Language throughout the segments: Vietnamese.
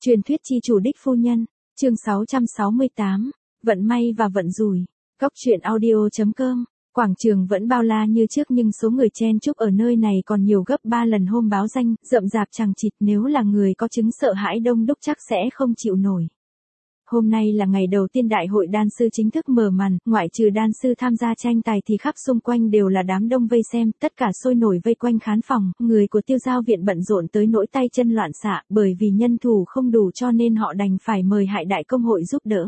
Truyền thuyết chi chủ đích phu nhân, chương 668, vận may và vận rủi. Góc truyện audio.com. Quảng trường vẫn bao la như trước nhưng số người chen chúc ở nơi này còn nhiều gấp 3 lần hôm báo danh, rậm rạp chằng chịt, nếu là người có chứng sợ hãi đông đúc chắc sẽ không chịu nổi. Hôm nay là ngày đầu tiên đại hội đan sư chính thức mở màn, ngoại trừ đan sư tham gia tranh tài thì khắp xung quanh đều là đám đông vây xem, tất cả sôi nổi vây quanh khán phòng, người của Tiêu Giao viện bận rộn tới nỗi tay chân loạn xạ, bởi vì nhân thủ không đủ cho nên họ đành phải mời Hải Đại công hội giúp đỡ.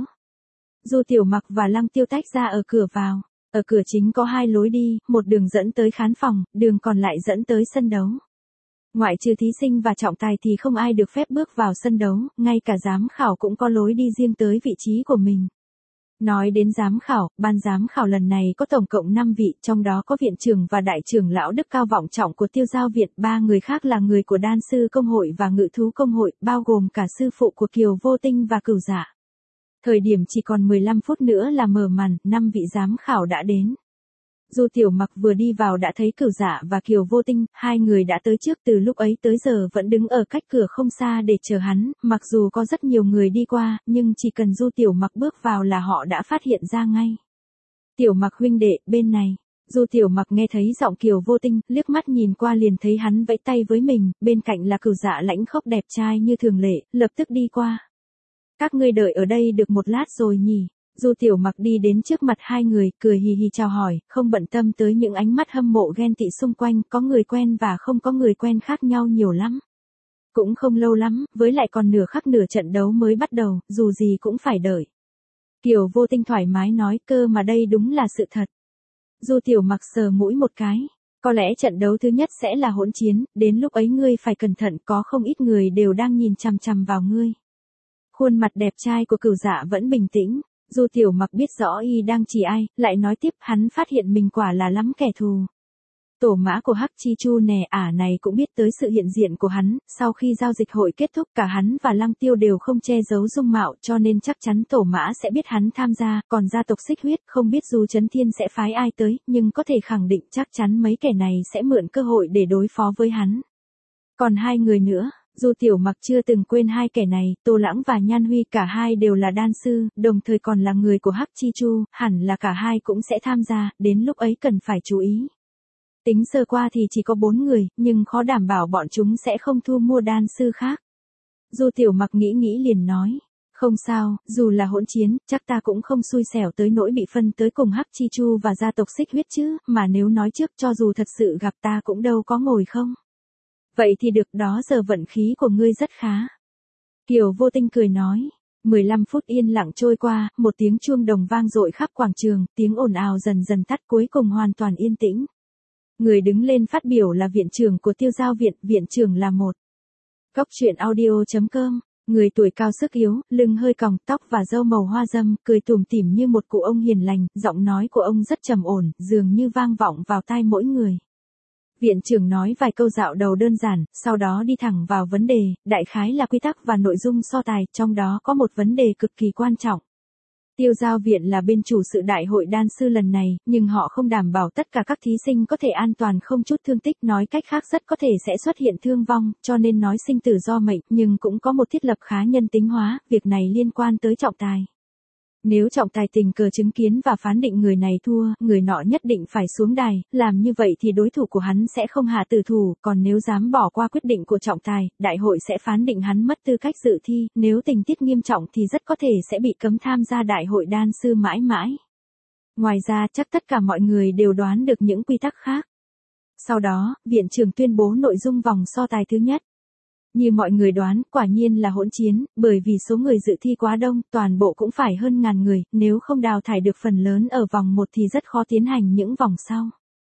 Du Tiểu Mặc và Lăng Tiêu tách ra ở cửa vào. Ở cửa chính có hai lối đi, một đường dẫn tới khán phòng, đường còn lại dẫn tới sân đấu. Ngoại trừ thí sinh và trọng tài thì không ai được phép bước vào sân đấu, ngay cả giám khảo cũng có lối đi riêng tới vị trí của mình. Nói đến giám khảo, ban giám khảo lần này có tổng cộng 5 vị, trong đó có viện trưởng và đại trưởng lão đức cao vọng trọng của Tiêu Giao viện, 3 người khác là người của đan sư công hội và ngự thú công hội, bao gồm cả sư phụ của Kiều Vô Tinh và Cửu Dạ. Thời điểm chỉ còn 15 phút nữa là mở màn, 5 vị giám khảo đã đến. Du Tiểu Mặc vừa đi vào đã thấy Cửu Dạ và Kiều Vô Tinh, hai người đã tới trước, từ lúc ấy tới giờ vẫn đứng ở cách cửa không xa để chờ hắn, mặc dù có rất nhiều người đi qua, nhưng chỉ cần Du Tiểu Mặc bước vào là họ đã phát hiện ra ngay. Tiểu Mặc huynh đệ, bên này. Du Tiểu Mặc nghe thấy giọng Kiều Vô Tinh, liếc mắt nhìn qua liền thấy hắn vẫy tay với mình, bên cạnh là Cửu Dạ lãnh khốc đẹp trai như thường lệ, lập tức đi qua. Các ngươi đợi ở đây được một lát rồi nhỉ? Du Tiểu Mặc đi đến trước mặt hai người, cười hì hì chào hỏi, không bận tâm tới những ánh mắt hâm mộ ghen tị xung quanh, có người quen và không có người quen khác nhau nhiều lắm. Cũng không lâu lắm, với lại còn nửa khắc nửa trận đấu mới bắt đầu, dù gì cũng phải đợi. Kiều Vô Tinh thoải mái nói, cơ mà đây đúng là sự thật. Du Tiểu Mặc sờ mũi một cái, có lẽ trận đấu thứ nhất sẽ là hỗn chiến, đến lúc ấy ngươi phải cẩn thận, có không ít người đều đang nhìn chằm chằm vào ngươi. Khuôn mặt đẹp trai của Cửu Dạ vẫn bình tĩnh. Du Tiểu Mặc biết rõ y đang chỉ ai, lại nói tiếp, hắn phát hiện mình quả là lắm kẻ thù. Tổ mã của Hắc Chi Chu nè, này cũng biết tới sự hiện diện của hắn, sau khi giao dịch hội kết thúc cả hắn và Lăng Tiêu đều không che giấu dung mạo cho nên chắc chắn tổ mã sẽ biết hắn tham gia, còn gia tộc Xích Huyết không biết Du Chấn Thiên sẽ phái ai tới, nhưng có thể khẳng định chắc chắn mấy kẻ này sẽ mượn cơ hội để đối phó với hắn. Còn hai người nữa. Du Tiểu Mặc chưa từng quên hai kẻ này, Tô Lãng và Nhan Huy, cả hai đều là đan sư, đồng thời còn là người của Hắc Chi Chu, hẳn là cả hai cũng sẽ tham gia, đến lúc ấy cần phải chú ý. Tính sơ qua thì chỉ có 4 người, nhưng khó đảm bảo bọn chúng sẽ không thu mua đan sư khác. Du Tiểu Mặc nghĩ liền nói, không sao, dù là hỗn chiến, chắc ta cũng không xui xẻo tới nỗi bị phân tới cùng Hắc Chi Chu và gia tộc Xích Huyết chứ, mà nếu nói trước cho dù thật sự gặp ta cũng đâu có ngồi không. Vậy thì được, đó giờ vận khí của ngươi rất khá. Kiều Vô Tinh cười nói. 15 phút yên lặng trôi qua, một tiếng chuông đồng vang dội khắp quảng trường, tiếng ồn ào dần dần tắt, cuối cùng hoàn toàn yên tĩnh. Người đứng lên phát biểu là viện trưởng của Tiêu Giao viện, viện trưởng là một. Góc truyện audio.com. Người tuổi cao sức yếu, lưng hơi còng, tóc và râu màu hoa râm, cười tủm tỉm như một cụ ông hiền lành, giọng nói của ông rất trầm ổn, dường như vang vọng vào tai mỗi người. Viện trưởng nói vài câu dạo đầu đơn giản, sau đó đi thẳng vào vấn đề, đại khái là quy tắc và nội dung so tài, trong đó có một vấn đề cực kỳ quan trọng. Tiêu Giao viện là bên chủ sự đại hội đan sư lần này, nhưng họ không đảm bảo tất cả các thí sinh có thể an toàn không chút thương tích, nói cách khác rất có thể sẽ xuất hiện thương vong, cho nên nói sinh tử do mệnh, nhưng cũng có một thiết lập khá nhân tính hóa, việc này liên quan tới trọng tài. Nếu trọng tài tình cờ chứng kiến và phán định người này thua, người nọ nhất định phải xuống đài, làm như vậy thì đối thủ của hắn sẽ không hạ tử thủ, còn nếu dám bỏ qua quyết định của trọng tài, đại hội sẽ phán định hắn mất tư cách dự thi, nếu tình tiết nghiêm trọng thì rất có thể sẽ bị cấm tham gia đại hội đan sư mãi mãi. Ngoài ra chắc tất cả mọi người đều đoán được những quy tắc khác. Sau đó, viện trưởng tuyên bố nội dung vòng so tài thứ nhất. Như mọi người đoán, quả nhiên là hỗn chiến, bởi vì số người dự thi quá đông, toàn bộ cũng phải hơn 1000 người, nếu không đào thải được phần lớn ở vòng 1 thì rất khó tiến hành những vòng sau.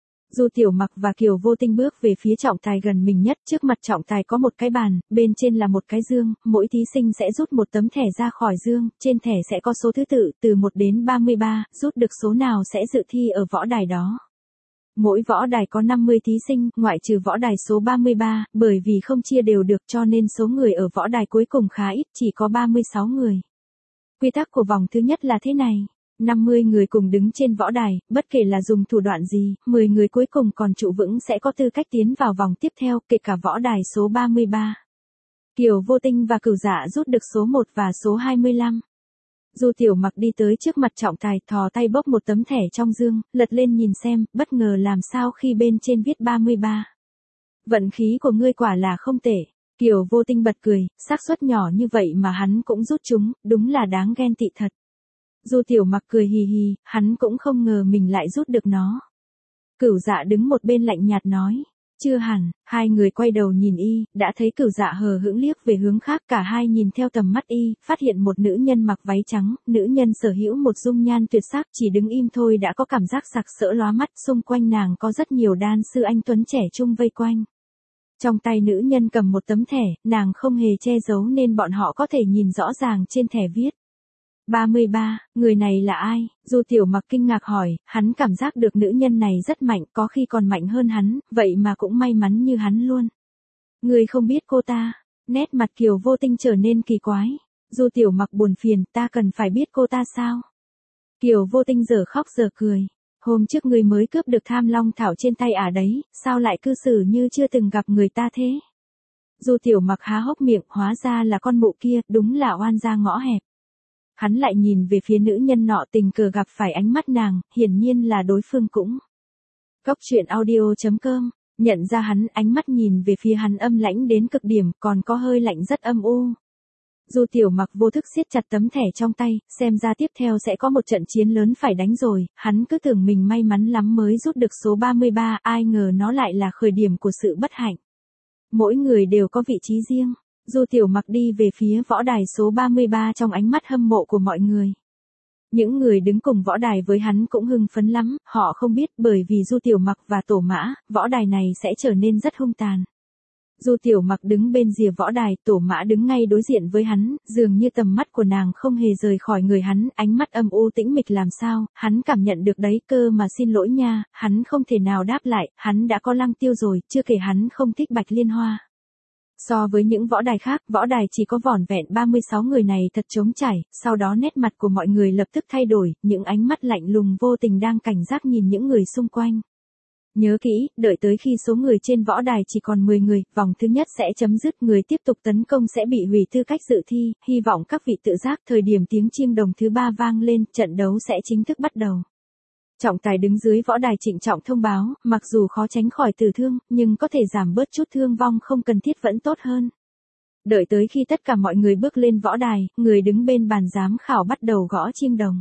Du Tiểu Mặc và Kiều Vô Tinh bước về phía trọng tài gần mình nhất, trước mặt trọng tài có một cái bàn, bên trên là một cái dương, mỗi thí sinh sẽ rút một tấm thẻ ra khỏi dương, trên thẻ sẽ có số thứ tự, từ 1 đến 33, rút được số nào sẽ dự thi ở võ đài đó. Mỗi võ đài có 50 thí sinh, ngoại trừ võ đài số 33, bởi vì không chia đều được cho nên số người ở võ đài cuối cùng khá ít, chỉ có 36 người. Quy tắc của vòng thứ nhất là thế này. 50 người cùng đứng trên võ đài, bất kể là dùng thủ đoạn gì, 10 người cuối cùng còn trụ vững sẽ có tư cách tiến vào vòng tiếp theo, kể cả võ đài số 33. Kiều Vô Tinh và Cửu Dạ rút được số 1 và số 25. Du Tiểu Mặc đi tới trước mặt trọng tài, thò tay bốc một tấm thẻ trong dương, lật lên nhìn xem, bất ngờ làm sao khi bên trên viết 33. Vận khí của ngươi quả là không tệ. Kiều Vô Tinh bật cười, xác suất nhỏ như vậy mà hắn cũng rút chúng, đúng là đáng ghen tị thật. Du Tiểu Mặc cười hì hì, hắn cũng không ngờ mình lại rút được nó. Cửu Dạ đứng một bên lạnh nhạt nói, chưa hẳn. Hai người quay đầu nhìn y, đã thấy Cửu Dạ hờ hững liếc về hướng khác, cả hai nhìn theo tầm mắt y, phát hiện một nữ nhân mặc váy trắng, nữ nhân sở hữu một dung nhan tuyệt sắc, chỉ đứng im thôi đã có cảm giác sặc sỡ lóa mắt, xung quanh nàng có rất nhiều đan sư anh tuấn trẻ trung vây quanh. Trong tay nữ nhân cầm một tấm thẻ, nàng không hề che giấu nên bọn họ có thể nhìn rõ ràng trên thẻ viết 33, người này là ai? Du Tiểu Mặc kinh ngạc hỏi, hắn cảm giác được nữ nhân này rất mạnh, có khi còn mạnh hơn hắn, vậy mà cũng may mắn như hắn luôn. Người không biết cô ta? Nét mặt Kiều Vô Tinh trở nên kỳ quái. Du Tiểu Mặc buồn phiền, ta cần phải biết cô ta sao? Kiều Vô Tinh giờ khóc giờ cười. Hôm trước người mới cướp được Tham Long Thảo trên tay đấy, sao lại cư xử như chưa từng gặp người ta thế? Du Tiểu Mặc há hốc miệng, hóa ra là con mụ kia, đúng là oan gia ngõ hẹp. Hắn lại nhìn về phía nữ nhân nọ, tình cờ gặp phải ánh mắt nàng, hiển nhiên là đối phương cũng. Cốc truyện audio.com, nhận ra hắn, ánh mắt nhìn về phía hắn âm lãnh đến cực điểm, còn có hơi lạnh rất âm u. Du Tiểu Mặc vô thức siết chặt tấm thẻ trong tay, xem ra tiếp theo sẽ có một trận chiến lớn phải đánh rồi, hắn cứ tưởng mình may mắn lắm mới rút được số 33, ai ngờ nó lại là khởi điểm của sự bất hạnh. Mỗi người đều có vị trí riêng. Du Tiểu Mặc đi về phía võ đài số 33 trong ánh mắt hâm mộ của mọi người. Những người đứng cùng võ đài với hắn cũng hưng phấn lắm, họ không biết bởi vì Du Tiểu Mặc và Tổ Mã, võ đài này sẽ trở nên rất hung tàn. Du Tiểu Mặc đứng bên rìa võ đài, Tổ Mã đứng ngay đối diện với hắn, dường như tầm mắt của nàng không hề rời khỏi người hắn, ánh mắt âm u tĩnh mịch làm sao, hắn cảm nhận được đấy, cơ mà xin lỗi nha, hắn không thể nào đáp lại, hắn đã có Lăng Tiêu rồi, chưa kể hắn không thích Bạch Liên Hoa. So với những võ đài khác, võ đài chỉ có vỏn vẹn 36 người này thật trống trải, sau đó nét mặt của mọi người lập tức thay đổi, những ánh mắt lạnh lùng vô tình đang cảnh giác nhìn những người xung quanh. Nhớ kỹ, đợi tới khi số người trên võ đài chỉ còn 10 người, vòng thứ nhất sẽ chấm dứt, người tiếp tục tấn công sẽ bị hủy tư cách dự thi, hy vọng các vị tự giác, thời điểm tiếng chiêng đồng thứ 3 vang lên, trận đấu sẽ chính thức bắt đầu. Trọng tài đứng dưới võ đài trịnh trọng thông báo, mặc dù khó tránh khỏi tử thương, nhưng có thể giảm bớt chút thương vong không cần thiết vẫn tốt hơn. Đợi tới khi tất cả mọi người bước lên võ đài, người đứng bên bàn giám khảo bắt đầu gõ chiêng đồng.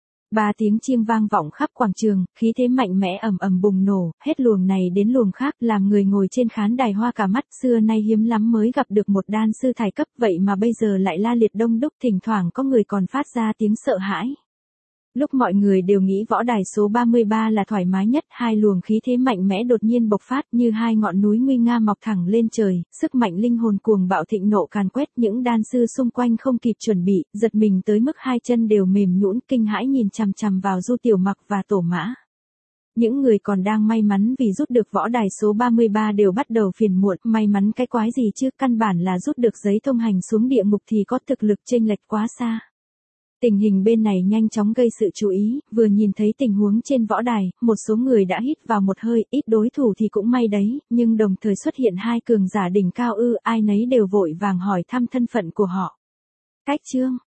3 tiếng chiêng vang vọng khắp quảng trường, khí thế mạnh mẽ ầm ầm bùng nổ, hết luồng này đến luồng khác, làm người ngồi trên khán đài hoa cả mắt, xưa nay hiếm lắm mới gặp được một đan sư thải cấp, vậy mà bây giờ lại la liệt đông đúc, thỉnh thoảng có người còn phát ra tiếng sợ hãi. Lúc mọi người đều nghĩ võ đài số 33 là thoải mái nhất, hai luồng khí thế mạnh mẽ đột nhiên bộc phát như hai ngọn núi nguy nga mọc thẳng lên trời, sức mạnh linh hồn cuồng bạo thịnh nộ càn quét, những đan sư xung quanh không kịp chuẩn bị, giật mình tới mức hai chân đều mềm nhũn, kinh hãi nhìn chằm chằm vào Du Tiểu Mặc và Tổ Mã. Những người còn đang may mắn vì rút được võ đài số 33 đều bắt đầu phiền muộn, may mắn cái quái gì chứ, căn bản là rút được giấy thông hành xuống địa ngục thì có thực lực chênh lệch quá xa. Tình hình bên này nhanh chóng gây sự chú ý, vừa nhìn thấy tình huống trên võ đài, một số người đã hít vào một hơi, ít đối thủ thì cũng may đấy, nhưng đồng thời xuất hiện hai cường giả đỉnh cao ai nấy đều vội vàng hỏi thăm thân phận của họ. Cách chương